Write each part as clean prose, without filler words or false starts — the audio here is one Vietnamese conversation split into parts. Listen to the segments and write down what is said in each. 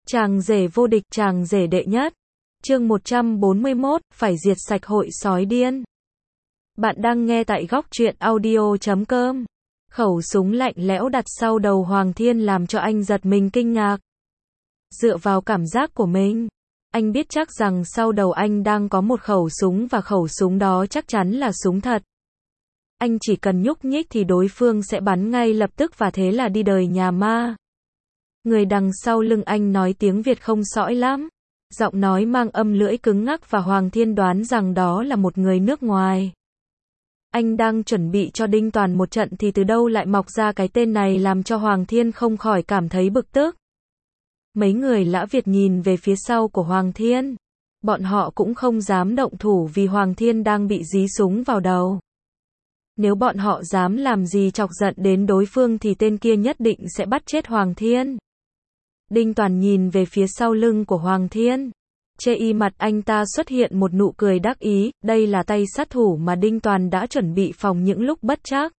Chàng rể vô địch, chàng rể đệ nhất. Chương 141, phải diệt sạch hội sói điên. Bạn đang nghe tại góc truyện audio.com. Khẩu súng lạnh lẽo đặt sau đầu Hoàng Thiên làm cho anh giật mình kinh ngạc. Dựa vào cảm giác của mình, anh biết chắc rằng sau đầu anh đang có một khẩu súng và khẩu súng đó chắc chắn là súng thật. Anh chỉ cần nhúc nhích thì đối phương sẽ bắn ngay lập tức và thế là đi đời nhà ma. Người đằng sau lưng anh nói tiếng Việt không sõi lắm. Giọng nói mang âm lưỡi cứng ngắc và Hoàng Thiên đoán rằng đó là một người nước ngoài. Anh đang chuẩn bị cho Đinh Toàn một trận thì từ đâu lại mọc ra cái tên này làm cho Hoàng Thiên không khỏi cảm thấy bực tức. Mấy người Lã Việt nhìn về phía sau của Hoàng Thiên. Bọn họ cũng không dám động thủ vì Hoàng Thiên đang bị dí súng vào đầu. Nếu bọn họ dám làm gì chọc giận đến đối phương thì tên kia nhất định sẽ bắt chết Hoàng Thiên. Đinh Toàn nhìn về phía sau lưng của Hoàng Thiên. Chê mặt anh ta xuất hiện một nụ cười đắc ý, đây là tay sát thủ mà Đinh Toàn đã chuẩn bị phòng những lúc bất trắc.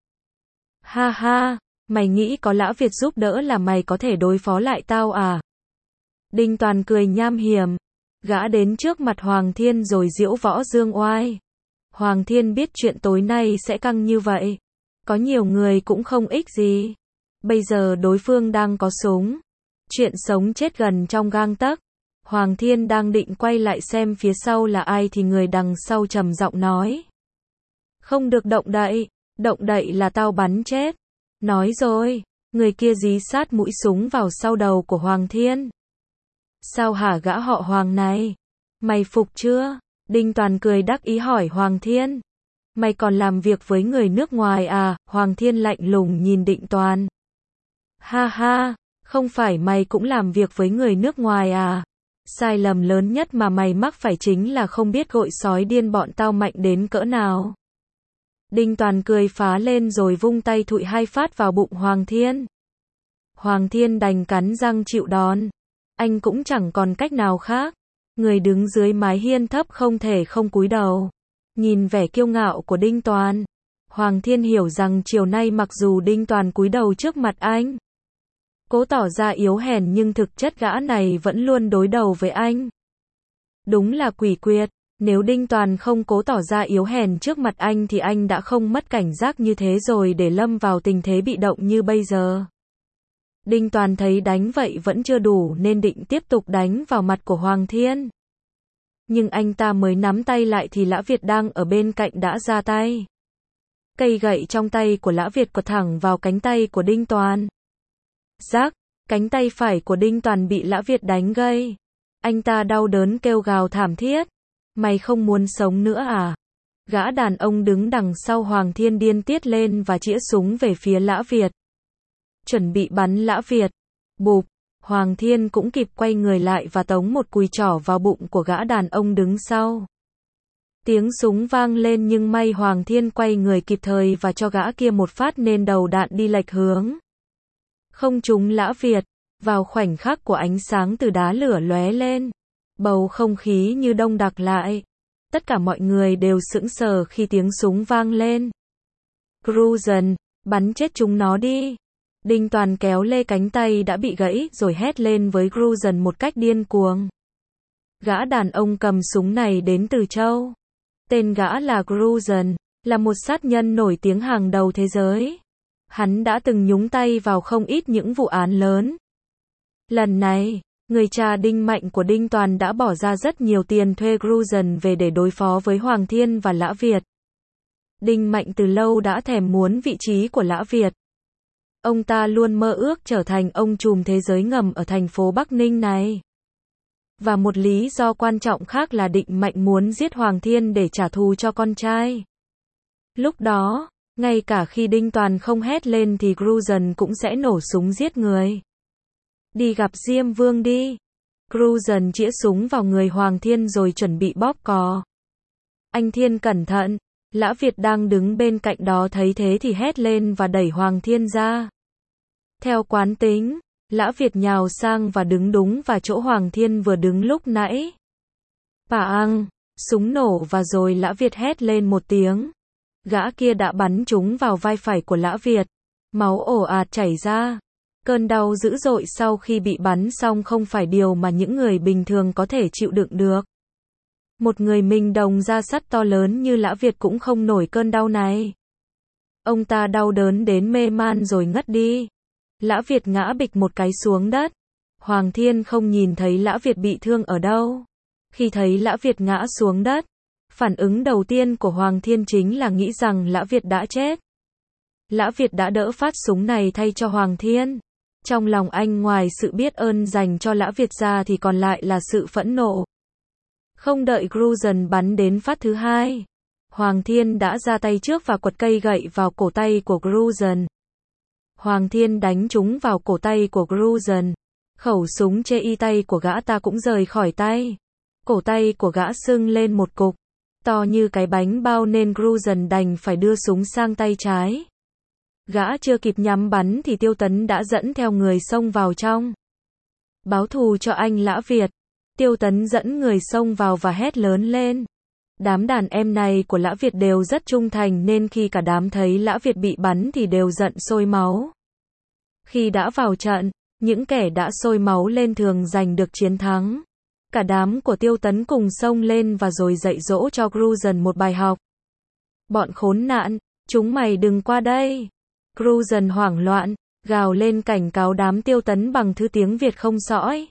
Ha ha, mày nghĩ có Lã Việt giúp đỡ là mày có thể đối phó lại tao à? Đinh Toàn cười nham hiểm. Gã đến trước mặt Hoàng Thiên rồi giễu võ dương oai. Hoàng Thiên biết chuyện tối nay sẽ căng như vậy. Có nhiều người cũng không ích gì. Bây giờ đối phương đang có súng. Chuyện sống chết gần trong gang tấc. Hoàng Thiên đang định quay lại xem phía sau là ai thì người đằng sau trầm giọng nói. Không được động đậy là tao bắn chết. Nói rồi, người kia dí sát mũi súng vào sau đầu của Hoàng Thiên. Sao hả gã họ Hoàng này? Mày phục chưa? Đinh Toàn cười đắc ý hỏi Hoàng Thiên. Mày còn làm việc với người nước ngoài à? Hoàng Thiên lạnh lùng nhìn Đinh Toàn. Ha ha, không phải mày cũng làm việc với người nước ngoài à? Sai lầm lớn nhất mà mày mắc phải chính là không biết hội sói điên bọn tao mạnh đến cỡ nào. Đinh Toàn cười phá lên rồi vung tay thụi hai phát vào bụng Hoàng Thiên. Hoàng Thiên đành cắn răng chịu đòn. Anh cũng chẳng còn cách nào khác. Người đứng dưới mái hiên thấp không thể không cúi đầu. Nhìn vẻ kiêu ngạo của Đinh Toàn, Hoàng Thiên hiểu rằng chiều nay mặc dù Đinh Toàn cúi đầu trước mặt anh, cố tỏ ra yếu hèn nhưng thực chất gã này vẫn luôn đối đầu với anh. Đúng là quỷ quyệt, nếu Đinh Toàn không cố tỏ ra yếu hèn trước mặt anh thì anh đã không mất cảnh giác như thế rồi để lâm vào tình thế bị động như bây giờ. Đinh Toàn thấy đánh vậy vẫn chưa đủ nên định tiếp tục đánh vào mặt của Hoàng Thiên. Nhưng anh ta mới nắm tay lại thì Lã Việt đang ở bên cạnh đã ra tay. Cây gậy trong tay của Lã Việt quật thẳng vào cánh tay của Đinh Toàn. Rắc, cánh tay phải của Đinh Toàn bị Lã Việt đánh gãy. Anh ta đau đớn kêu gào thảm thiết. Mày không muốn sống nữa à? Gã đàn ông đứng đằng sau Hoàng Thiên điên tiết lên và chĩa súng về phía Lã Việt. Chuẩn bị bắn Lã Việt. Bụp, Hoàng Thiên cũng kịp quay người lại và tống một cùi chỏ vào bụng của gã đàn ông đứng sau. Tiếng súng vang lên nhưng may Hoàng Thiên quay người kịp thời và cho gã kia một phát nên đầu đạn đi lệch hướng. Không trúng Lã Việt. Vào khoảnh khắc của ánh sáng từ đá lửa lóe lên, bầu không khí như đông đặc lại. Tất cả mọi người đều sững sờ khi tiếng súng vang lên. Cruzen, bắn chết chúng nó đi. Đinh Toàn kéo lê cánh tay đã bị gãy rồi hét lên với Cruzen một cách điên cuồng. Gã đàn ông cầm súng này đến từ Châu. Tên gã là Cruzen, là một sát nhân nổi tiếng hàng đầu thế giới. Hắn đã từng nhúng tay vào không ít những vụ án lớn. Lần này, người cha Đinh Mạnh của Đinh Toàn đã bỏ ra rất nhiều tiền thuê Cruzen về để đối phó với Hoàng Thiên và Lã Việt. Đinh Mạnh từ lâu đã thèm muốn vị trí của Lã Việt. Ông ta luôn mơ ước trở thành ông trùm thế giới ngầm ở thành phố Bắc Ninh này. Và một lý do quan trọng khác là Đinh Mạnh muốn giết Hoàng Thiên để trả thù cho con trai. Lúc đó, ngay cả khi Đinh Toàn không hét lên thì Cruzen cũng sẽ nổ súng giết người. Đi gặp Diêm Vương đi. Cruzen chĩa súng vào người Hoàng Thiên rồi chuẩn bị bóp cò. Anh Thiên cẩn thận. Lã Việt đang đứng bên cạnh đó thấy thế thì hét lên và đẩy Hoàng Thiên ra. Theo quán tính, Lã Việt nhào sang và đứng đúng vào chỗ Hoàng Thiên vừa đứng lúc nãy. Pang, súng nổ và rồi Lã Việt hét lên một tiếng. Gã kia đã bắn trúng vào vai phải của Lã Việt. Máu ồ ạt chảy ra. Cơn đau dữ dội sau khi bị bắn xong không phải điều mà những người bình thường có thể chịu đựng được. Một người mình đồng da sắt to lớn như Lã Việt cũng không nổi cơn đau này. Ông ta đau đớn đến mê man rồi ngất đi. Lã Việt ngã bịch một cái xuống đất. Hoàng Thiên không nhìn thấy Lã Việt bị thương ở đâu. Khi thấy Lã Việt ngã xuống đất, phản ứng đầu tiên của Hoàng Thiên chính là nghĩ rằng Lã Việt đã chết. Lã Việt đã đỡ phát súng này thay cho Hoàng Thiên. Trong lòng anh ngoài sự biết ơn dành cho Lã Việt ra thì còn lại là sự phẫn nộ. Không đợi Gruzon bắn đến phát thứ hai, Hoàng Thiên đã ra tay trước và quật cây gậy vào cổ tay của Gruzon. Hoàng Thiên đánh trúng vào cổ tay của Gruzon. Khẩu súng chê y tay của gã ta cũng rời khỏi tay. Cổ tay của gã sưng lên một cục, to như cái bánh bao nên Gruzon đành phải đưa súng sang tay trái. Gã chưa kịp nhắm bắn thì Tiêu Tấn đã dẫn theo người xông vào trong. Báo thù cho anh Lã Việt. Tiêu Tấn dẫn người xông vào và hét lớn lên. Đám đàn em này của Lã Việt đều rất trung thành nên khi cả đám thấy Lã Việt bị bắn thì đều giận sôi máu. Khi đã vào trận, những kẻ đã sôi máu lên thường giành được chiến thắng. Cả đám của Tiêu Tấn cùng xông lên và rồi dạy dỗ cho Gruzon một bài học. Bọn khốn nạn, chúng mày đừng qua đây. Gruzon hoảng loạn, gào lên cảnh cáo đám Tiêu Tấn bằng thứ tiếng Việt không sõi.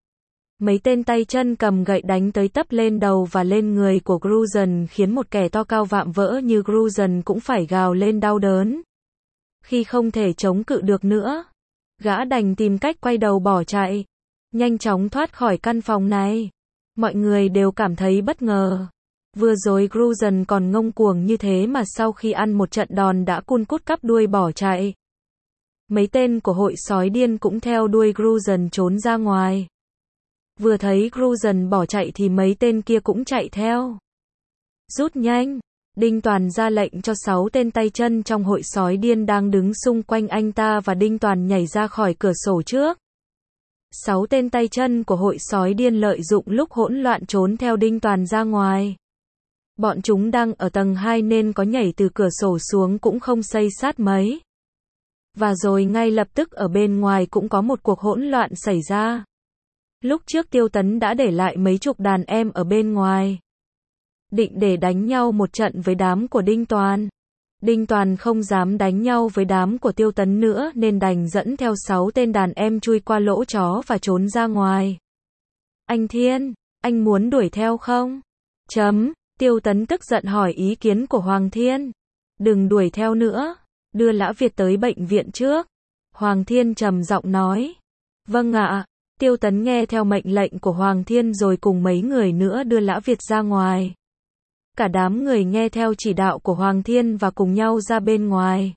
Mấy tên tay chân cầm gậy đánh tới tấp lên đầu và lên người của Gruzon khiến một kẻ to cao vạm vỡ như Gruzon cũng phải gào lên đau đớn. Khi không thể chống cự được nữa, gã đành tìm cách quay đầu bỏ chạy, nhanh chóng thoát khỏi căn phòng này. Mọi người đều cảm thấy bất ngờ. Vừa rồi Gruzon còn ngông cuồng như thế mà sau khi ăn một trận đòn đã cun cút cắp đuôi bỏ chạy. Mấy tên của hội sói điên cũng theo đuôi Gruzon trốn ra ngoài. Vừa thấy Gruzon bỏ chạy thì mấy tên kia cũng chạy theo. Rút nhanh, Đinh Toàn ra lệnh cho 6 tên tay chân trong hội sói điên đang đứng xung quanh anh ta và Đinh Toàn nhảy ra khỏi cửa sổ trước. 6 tên tay chân của hội sói điên lợi dụng lúc hỗn loạn trốn theo Đinh Toàn ra ngoài. Bọn chúng đang ở tầng 2 nên có nhảy từ cửa sổ xuống cũng không xây sát mấy. Và rồi ngay lập tức ở bên ngoài cũng có một cuộc hỗn loạn xảy ra. Lúc trước Tiêu Tấn đã để lại mấy chục đàn em ở bên ngoài, định để đánh nhau một trận với đám của Đinh Toàn. Đinh Toàn không dám đánh nhau với đám của Tiêu Tấn nữa nên đành dẫn theo 6 tên đàn em chui qua lỗ chó và trốn ra ngoài. Anh Thiên, anh muốn đuổi theo không? Tiêu Tấn tức giận hỏi ý kiến của Hoàng Thiên. Đừng đuổi theo nữa, đưa Lã Việt tới bệnh viện trước. Hoàng Thiên trầm giọng nói. Vâng ạ. Tiêu Tấn nghe theo mệnh lệnh của Hoàng Thiên rồi cùng mấy người nữa đưa Lã Việt ra ngoài. Cả đám người nghe theo chỉ đạo của Hoàng Thiên và cùng nhau ra bên ngoài.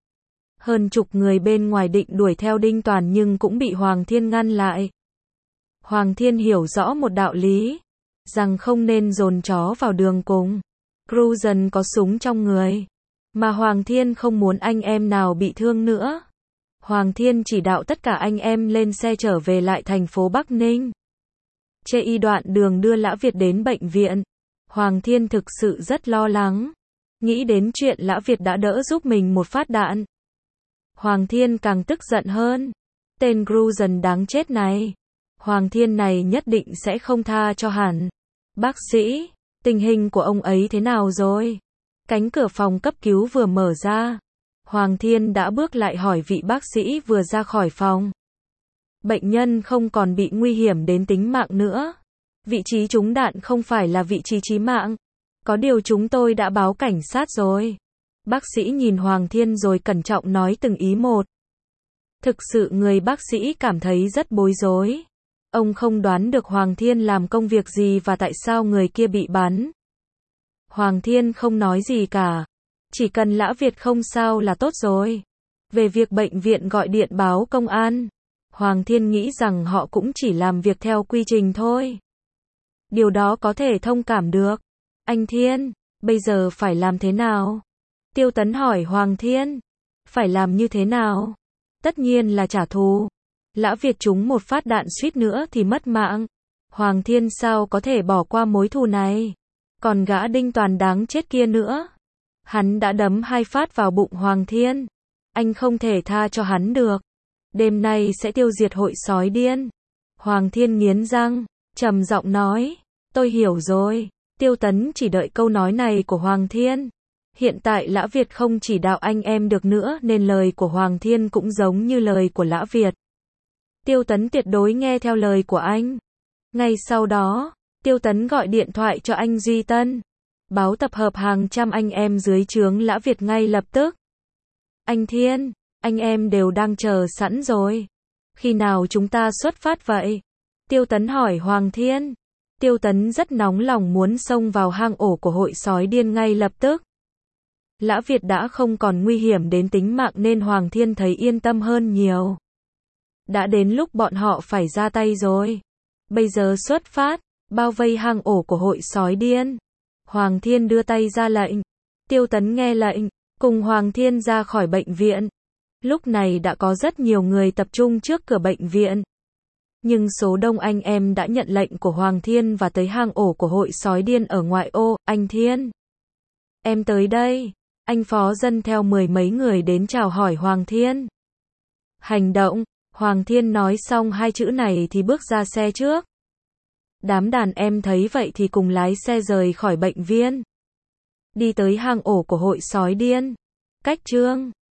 Hơn chục người bên ngoài định đuổi theo Đinh Toàn nhưng cũng bị Hoàng Thiên ngăn lại. Hoàng Thiên hiểu rõ một đạo lý, rằng không nên dồn chó vào đường cùng. Gruzon có súng trong người, mà Hoàng Thiên không muốn anh em nào bị thương nữa. Hoàng Thiên chỉ đạo tất cả anh em lên xe trở về lại thành phố Bắc Ninh. Chê y đoạn đường đưa Lã Việt đến bệnh viện. Hoàng Thiên thực sự rất lo lắng. Nghĩ đến chuyện Lã Việt đã đỡ giúp mình một phát đạn. Hoàng Thiên càng tức giận hơn. Tên Gruzon đáng chết này. Hoàng Thiên này nhất định sẽ không tha cho hẳn. Bác sĩ, tình hình của ông ấy thế nào rồi? Cánh cửa phòng cấp cứu vừa mở ra. Hoàng Thiên đã bước lại hỏi vị bác sĩ vừa ra khỏi phòng. Bệnh nhân không còn bị nguy hiểm đến tính mạng nữa. Vị trí trúng đạn không phải là vị trí chí mạng. Có điều chúng tôi đã báo cảnh sát rồi. Bác sĩ nhìn Hoàng Thiên rồi cẩn trọng nói từng ý một. Thực sự người bác sĩ cảm thấy rất bối rối. Ông không đoán được Hoàng Thiên làm công việc gì và tại sao người kia bị bắn. Hoàng Thiên không nói gì cả. Chỉ cần Lã Việt không sao là tốt rồi. Về việc bệnh viện gọi điện báo công an, Hoàng Thiên nghĩ rằng họ cũng chỉ làm việc theo quy trình thôi. Điều đó có thể thông cảm được. Anh Thiên, bây giờ phải làm thế nào? Tiêu Tấn hỏi Hoàng Thiên. Phải làm như thế nào? Tất nhiên là trả thù. Lã Việt trúng một phát đạn suýt nữa thì mất mạng. Hoàng Thiên sao có thể bỏ qua mối thù này? Còn gã Đinh Toàn đáng chết kia nữa. Hắn đã đấm 2 phát vào bụng Hoàng Thiên. Anh không thể tha cho hắn được. Đêm nay sẽ tiêu diệt hội sói điên. Hoàng Thiên nghiến răng, trầm giọng nói, tôi hiểu rồi. Tiêu Tấn chỉ đợi câu nói này của Hoàng Thiên. Hiện tại Lã Việt không chỉ đạo anh em được nữa nên lời của Hoàng Thiên cũng giống như lời của Lã Việt. Tiêu Tấn tuyệt đối nghe theo lời của anh. Ngay sau đó, Tiêu Tấn gọi điện thoại cho anh Duy Tân. Báo tập hợp hàng trăm anh em dưới trướng Lã Việt ngay lập tức. Anh Thiên, anh em đều đang chờ sẵn rồi. Khi nào chúng ta xuất phát vậy? Tiêu Tấn hỏi Hoàng Thiên. Tiêu Tấn rất nóng lòng muốn xông vào hang ổ của hội sói điên ngay lập tức. Lã Việt đã không còn nguy hiểm đến tính mạng nên Hoàng Thiên thấy yên tâm hơn nhiều. Đã đến lúc bọn họ phải ra tay rồi. Bây giờ xuất phát, bao vây hang ổ của hội sói điên. Hoàng Thiên đưa tay ra lệnh. Tiêu Tấn nghe lệnh, cùng Hoàng Thiên ra khỏi bệnh viện. Lúc này đã có rất nhiều người tập trung trước cửa bệnh viện. Nhưng số đông anh em đã nhận lệnh của Hoàng Thiên và tới hang ổ của hội sói điên ở ngoại ô. Anh Thiên, em tới đây. Anh phó dân theo 10 mấy người đến chào hỏi Hoàng Thiên. Hành động. Hoàng Thiên nói xong hai chữ này thì bước ra xe trước. Đám đàn em thấy vậy thì cùng lái xe rời khỏi bệnh viện. Đi tới hang ổ của hội sói điên. Cách Trương